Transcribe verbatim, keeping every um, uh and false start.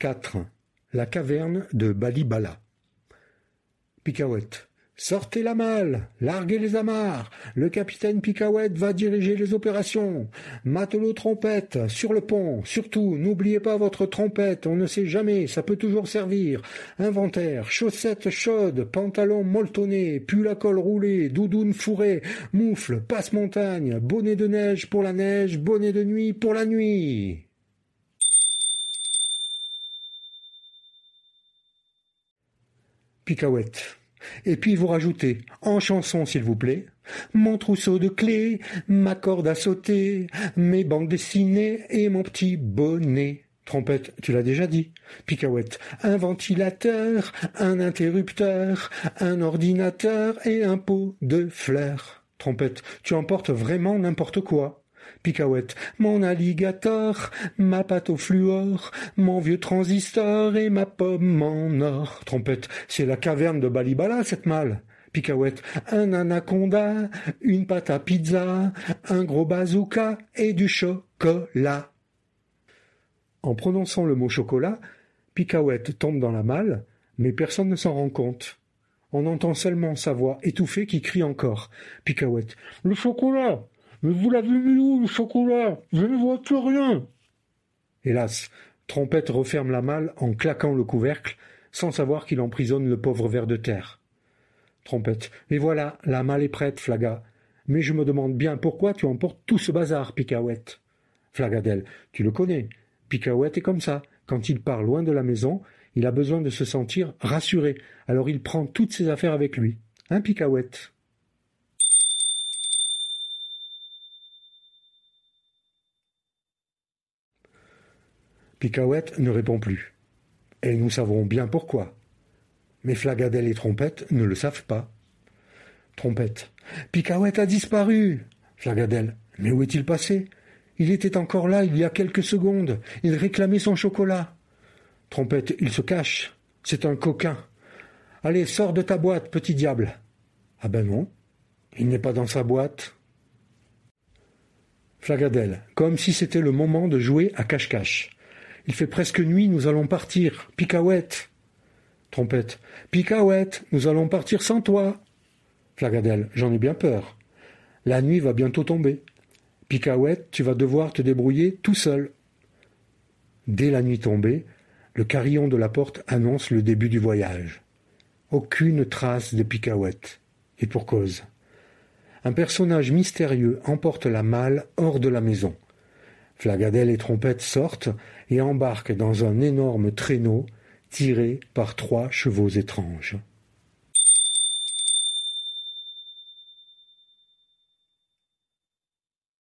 quatre. La caverne de Bali-Bala. Picaouette. Sortez la malle, larguez les amarres, le capitaine Picaouette va diriger les opérations. Matelot trompette, sur le pont, surtout, n'oubliez pas votre trompette, on ne sait jamais, ça peut toujours servir. Inventaire, chaussettes chaudes, pantalons molletonnés, pull à col roulé, doudoune fourrée, moufle, passe-montagne, bonnet de neige pour la neige, bonnet de nuit pour la nuit. Picaouette. Et puis vous rajoutez, en chanson s'il vous plaît, mon trousseau de clés, ma corde à sauter, mes bandes dessinées et mon petit bonnet. Trompette, tu l'as déjà dit. Picaouette, un ventilateur, un interrupteur, un ordinateur et un pot de fleurs. Trompette, tu emportes vraiment n'importe quoi. Picaouette, mon alligator, ma pâte au fluor, mon vieux transistor et ma pomme en or. Trompette, c'est la caverne de Bali-Bala, cette malle. Picaouette, un anaconda, une pâte à pizza, un gros bazooka et du chocolat. En prononçant le mot chocolat, Picaouette tombe dans la malle, mais personne ne s'en rend compte. On entend seulement sa voix étouffée qui crie encore. Picaouette, le chocolat! Mais vous l'avez mis où, le chocolat? Je ne vois plus rien. Hélas, Trompette referme la malle en claquant le couvercle, sans savoir qu'il emprisonne le pauvre ver de terre. Trompette. Et voilà, la malle est prête, Flaga. Mais je me demande bien pourquoi tu emportes tout ce bazar, Picaouette. Flagadel. Tu le connais. Picaouette est comme ça. Quand il part loin de la maison, il a besoin de se sentir rassuré. Alors il prend toutes ses affaires avec lui. Hein, Picaouette? Picaouette ne répond plus. Et nous savons bien pourquoi. Mais Flagadel et Trompette ne le savent pas. Trompette. Picaouette a disparu. Flagadel. Mais où est-il passé? Il était encore là il y a quelques secondes. Il réclamait son chocolat. Trompette. Il se cache. C'est un coquin. Allez, sors de ta boîte, petit diable. Ah ben non. Il n'est pas dans sa boîte. Flagadel. Comme si c'était le moment de jouer à cache-cache. Il fait presque nuit, nous allons partir. Picaouette. Trompette. Picaouette, nous allons partir sans toi. Flagadel. J'en ai bien peur. La nuit va bientôt tomber. Picaouette, tu vas devoir te débrouiller tout seul. Dès la nuit tombée, le carillon de la porte annonce le début du voyage. Aucune trace de Picaouette. Et pour cause. Un personnage mystérieux emporte la malle hors de la maison. Flagadel et Trompette sortent et embarquent dans un énorme traîneau tiré par trois chevaux étranges.